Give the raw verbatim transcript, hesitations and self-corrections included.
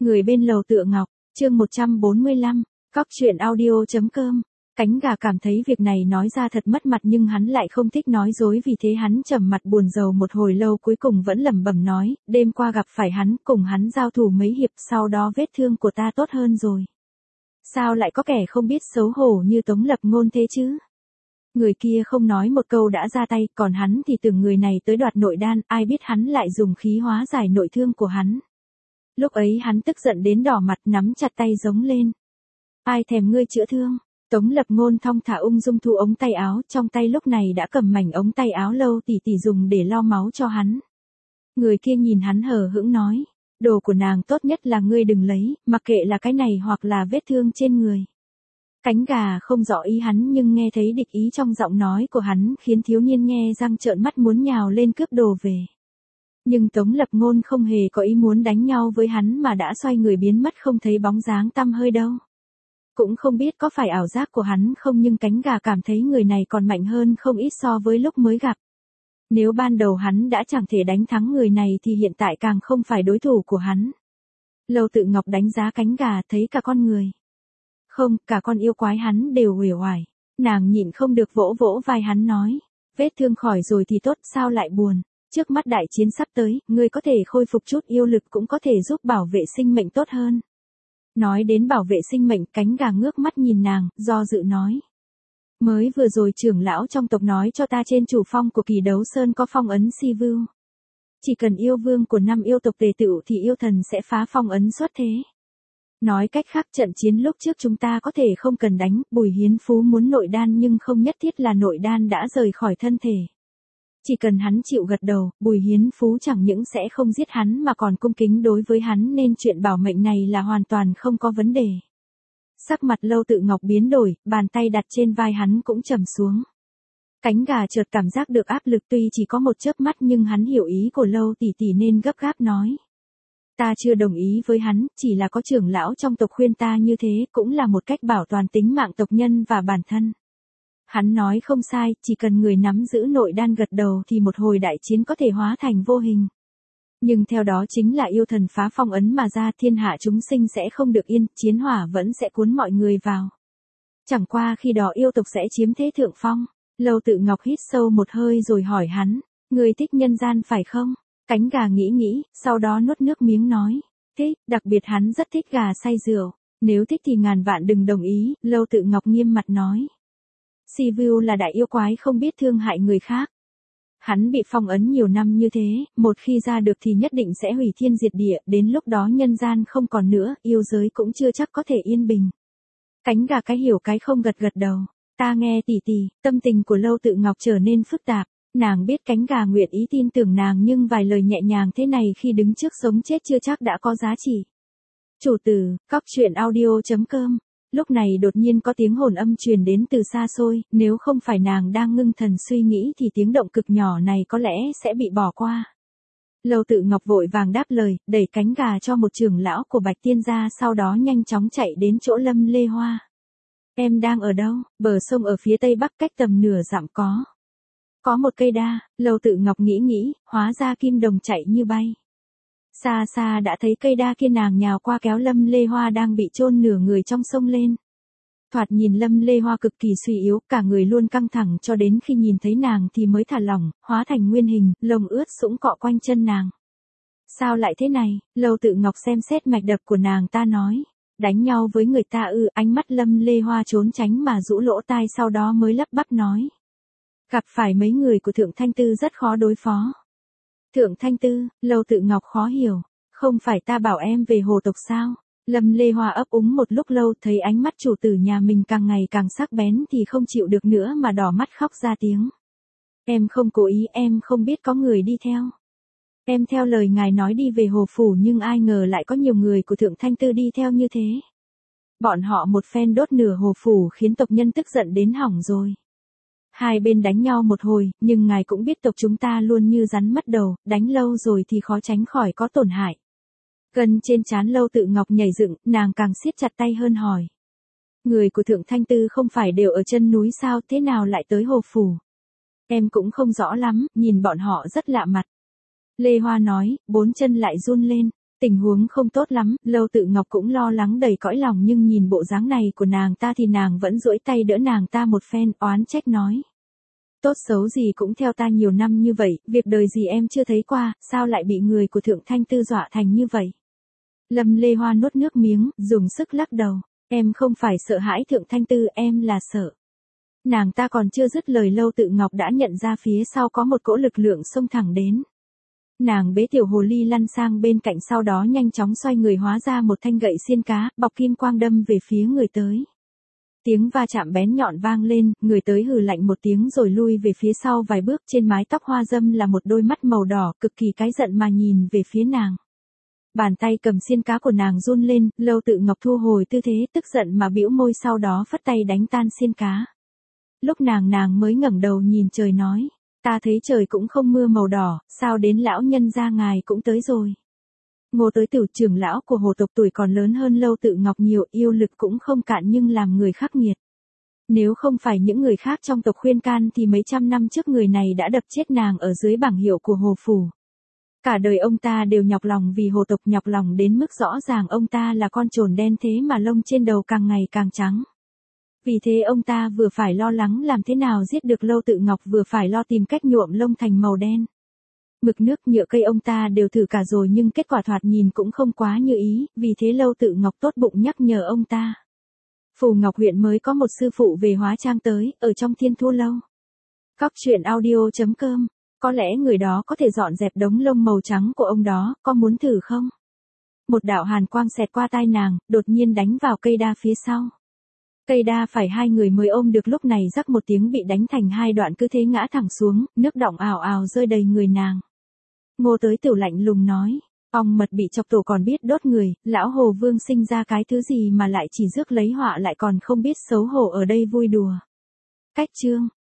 Người bên lầu Tựa Ngọc, chương một trăm bốn mươi lăm, cóc truyện audio.com. Cánh gà cảm thấy việc này nói ra thật mất mặt nhưng hắn lại không thích nói dối, vì thế hắn trầm mặt buồn rầu một hồi lâu, cuối cùng vẫn lẩm bẩm nói, đêm qua gặp phải hắn, cùng hắn giao thủ mấy hiệp, sau đó vết thương của ta tốt hơn rồi. Sao lại có kẻ không biết xấu hổ như Tống Lập Ngôn thế chứ? Người kia không nói một câu đã ra tay, còn hắn thì tưởng người này tới đoạt nội đan, ai biết hắn lại dùng khí hóa giải nội thương của hắn. Lúc ấy hắn tức giận đến đỏ mặt, nắm chặt tay giống lên. Ai thèm ngươi chữa thương? Tống Lập Ngôn thong thả ung dung thu ống tay áo, trong tay lúc này đã cầm mảnh ống tay áo Lâu tỷ tỷ dùng để lau máu cho hắn. Người kia nhìn hắn hờ hững nói, đồ của nàng tốt nhất là ngươi đừng lấy, mặc kệ là cái này hoặc là vết thương trên người. Cánh gà không rõ ý hắn nhưng nghe thấy địch ý trong giọng nói của hắn khiến thiếu niên nghe răng trợn mắt muốn nhào lên cướp đồ về. Nhưng Tống Lập Ngôn không hề có ý muốn đánh nhau với hắn mà đã xoay người biến mất không thấy bóng dáng tăm hơi đâu. Cũng không biết có phải ảo giác của hắn không, nhưng cánh gà cảm thấy người này còn mạnh hơn không ít so với lúc mới gặp. Nếu ban đầu hắn đã chẳng thể đánh thắng người này thì hiện tại càng không phải đối thủ của hắn. Lâu Tự Ngọc đánh giá cánh gà, thấy cả con người. Không, cả con yêu quái hắn đều uể oải. Nàng nhịn không được vỗ vỗ vai hắn nói, vết thương khỏi rồi thì tốt, sao lại buồn? Trước mắt đại chiến sắp tới, ngươi có thể khôi phục chút yêu lực cũng có thể giúp bảo vệ sinh mệnh tốt hơn. Nói đến bảo vệ sinh mệnh, cánh gà ngước mắt nhìn nàng, do dự nói. Mới vừa rồi trưởng lão trong tộc nói cho ta trên chủ phong của Kỳ Đấu Sơn có phong ấn si vưu. Chỉ cần yêu vương của năm yêu tộc tề tựu thì yêu thần sẽ phá phong ấn xuất thế. Nói cách khác, trận chiến lúc trước chúng ta có thể không cần đánh, Bùi Hiến Phú muốn nội đan nhưng không nhất thiết là nội đan đã rời khỏi thân thể. Chỉ cần hắn chịu gật đầu, Bùi Hiến Phú chẳng những sẽ không giết hắn mà còn cung kính đối với hắn, nên chuyện bảo mệnh này là hoàn toàn không có vấn đề. Sắc mặt Lâu Tự Ngọc biến đổi, bàn tay đặt trên vai hắn cũng trầm xuống. Cánh gà chợt cảm giác được áp lực, tuy chỉ có một chớp mắt nhưng hắn hiểu ý của Lâu tỷ tỷ nên gấp gáp nói. Ta chưa đồng ý với hắn, chỉ là có trưởng lão trong tộc khuyên ta như thế, cũng là một cách bảo toàn tính mạng tộc nhân và bản thân. Hắn nói không sai, chỉ cần người nắm giữ nội đan gật đầu thì một hồi đại chiến có thể hóa thành vô hình. Nhưng theo đó chính là yêu thần phá phong ấn mà ra, thiên hạ chúng sinh sẽ không được yên, chiến hỏa vẫn sẽ cuốn mọi người vào. Chẳng qua khi đó yêu tộc sẽ chiếm thế thượng phong. Lâu Tự Ngọc hít sâu một hơi rồi hỏi hắn, người thích nhân gian phải không? Cánh gà nghĩ nghĩ, sau đó nuốt nước miếng nói, thích, đặc biệt hắn rất thích gà say rượu, nếu thích thì ngàn vạn đừng đồng ý. Lâu Tự Ngọc nghiêm mặt nói. Si Vưu là đại yêu quái không biết thương hại người khác. Hắn bị phong ấn nhiều năm như thế, một khi ra được thì nhất định sẽ hủy thiên diệt địa, đến lúc đó nhân gian không còn nữa, yêu giới cũng chưa chắc có thể yên bình. Cánh gà cái hiểu cái không gật gật đầu. Ta nghe tỷ tỷ, tâm tình của Lâu Tự Ngọc trở nên phức tạp. Nàng biết cánh gà nguyện ý tin tưởng nàng nhưng vài lời nhẹ nhàng thế này khi đứng trước sống chết chưa chắc đã có giá trị. Chủ tử, cóc truyện audio.com. Lúc này đột nhiên có tiếng hồn âm truyền đến từ xa xôi, nếu không phải nàng đang ngưng thần suy nghĩ thì tiếng động cực nhỏ này có lẽ sẽ bị bỏ qua. Lâu Tự Ngọc vội vàng đáp lời, đẩy cánh gà cho một trưởng lão của Bạch Tiên gia, sau đó nhanh chóng chạy đến chỗ Lâm Lê Hoa. Em đang ở đâu? Bờ sông ở phía tây bắc cách tầm nửa dặm có. Có một cây đa. Lâu Tự Ngọc nghĩ nghĩ, hóa ra Kim Đồng chạy như bay. Xa xa đã thấy cây đa kia, nàng nhào qua kéo Lâm Lê Hoa đang bị chôn nửa người trong sông lên. Thoạt nhìn Lâm Lê Hoa cực kỳ suy yếu, cả người luôn căng thẳng cho đến khi nhìn thấy nàng thì mới thả lỏng, hóa thành nguyên hình, lông ướt sũng cọ quanh chân nàng. Sao lại thế này? Lâu Tự Ngọc xem xét mạch đập của nàng ta nói. Đánh nhau với người ta ư? Ánh mắt Lâm Lê Hoa trốn tránh mà rũ lỗ tai, sau đó mới lắp bắp nói. Gặp phải mấy người của Thượng Thanh Tư rất khó đối phó. Thượng Thanh Tư? Lâu Tự Ngọc khó hiểu. Không phải ta bảo em về hồ tộc sao? Lâm Lê Hoa ấp úng một lúc lâu, thấy ánh mắt chủ tử nhà mình càng ngày càng sắc bén thì không chịu được nữa mà đỏ mắt khóc ra tiếng. Em không cố ý, em không biết có người đi theo. Em theo lời ngài nói đi về hồ phủ nhưng ai ngờ lại có nhiều người của Thượng Thanh Tư đi theo như thế. Bọn họ một phen đốt nửa hồ phủ khiến tộc nhân tức giận đến hỏng rồi. Hai bên đánh nhau một hồi, nhưng ngài cũng biết tộc chúng ta luôn như rắn mất đầu, đánh lâu rồi thì khó tránh khỏi có tổn hại. Gần trên trán Lâu Tự Ngọc nhảy dựng, nàng càng siết chặt tay hơn hỏi. Người của Thượng Thanh Tư không phải đều ở chân núi sao, thế nào lại tới hồ phủ? Em cũng không rõ lắm, nhìn bọn họ rất lạ mặt. Lê Hoa nói, bốn chân lại run lên. Tình huống không tốt lắm, Lâu Tự Ngọc cũng lo lắng đầy cõi lòng nhưng nhìn bộ dáng này của nàng ta thì nàng vẫn duỗi tay đỡ nàng ta một phen, oán trách nói. Tốt xấu gì cũng theo ta nhiều năm như vậy, việc đời gì em chưa thấy qua, sao lại bị người của Thượng Thanh Tư dọa thành như vậy? Lâm Lê Hoa nuốt nước miếng, dùng sức lắc đầu, em không phải sợ hãi Thượng Thanh Tư, em là sợ. Nàng ta còn chưa dứt lời Lâu Tự Ngọc đã nhận ra phía sau có một cỗ lực lượng xông thẳng đến. Nàng bế tiểu hồ ly lăn sang bên cạnh, sau đó nhanh chóng xoay người hóa ra một thanh gậy xiên cá, bọc kim quang đâm về phía người tới. Tiếng va chạm bén nhọn vang lên, người tới hừ lạnh một tiếng rồi lui về phía sau vài bước, trên mái tóc hoa dâm là một đôi mắt màu đỏ cực kỳ cái giận mà nhìn về phía nàng. Bàn tay cầm xiên cá của nàng run lên, Lâu Tự Ngọc thu hồi tư thế, tức giận mà bĩu môi, sau đó phất tay đánh tan xiên cá. Lúc nàng nàng mới ngẩng đầu nhìn trời nói, ta thấy trời cũng không mưa màu đỏ, sao đến lão nhân gia ngài cũng tới rồi. Ngô Tới Tiểu, trưởng lão của hồ tộc, tuổi còn lớn hơn Lâu Tự Ngọc nhiều, yêu lực cũng không cạn nhưng làm người khắc nghiệt. Nếu không phải những người khác trong tộc khuyên can thì mấy trăm năm trước người này đã đập chết nàng ở dưới bảng hiệu của hồ phủ. Cả đời ông ta đều nhọc lòng vì hồ tộc, nhọc lòng đến mức rõ ràng ông ta là con trồn đen thế mà lông trên đầu càng ngày càng trắng. Vì thế ông ta vừa phải lo lắng làm thế nào giết được Lâu Tự Ngọc, vừa phải lo tìm cách nhuộm lông thành màu đen. Mực nước, nhựa cây ông ta đều thử cả rồi nhưng kết quả thoạt nhìn cũng không quá như ý, vì thế Lâu Tự Ngọc tốt bụng nhắc nhở ông ta. Phù Ngọc huyện mới có một sư phụ về hóa trang tới, ở trong Thiên Thu Lâu. Cóc truyện audio chấm com, có lẽ người đó có thể dọn dẹp đống lông màu trắng của ông đó, có muốn thử không? Một đạo hàn quang xẹt qua tai nàng, đột nhiên đánh vào cây đa phía sau. Cây đa phải hai người mới ôm được, lúc này rắc một tiếng bị đánh thành hai đoạn, cứ thế ngã thẳng xuống, nước đọng ào ào rơi đầy người nàng. Ngô Tới Tiểu lạnh lùng nói, ong mật bị chọc tổ còn biết đốt người, lão Hồ Vương sinh ra cái thứ gì mà lại chỉ rước lấy họa, lại còn không biết xấu hổ ở đây vui đùa. Cách chương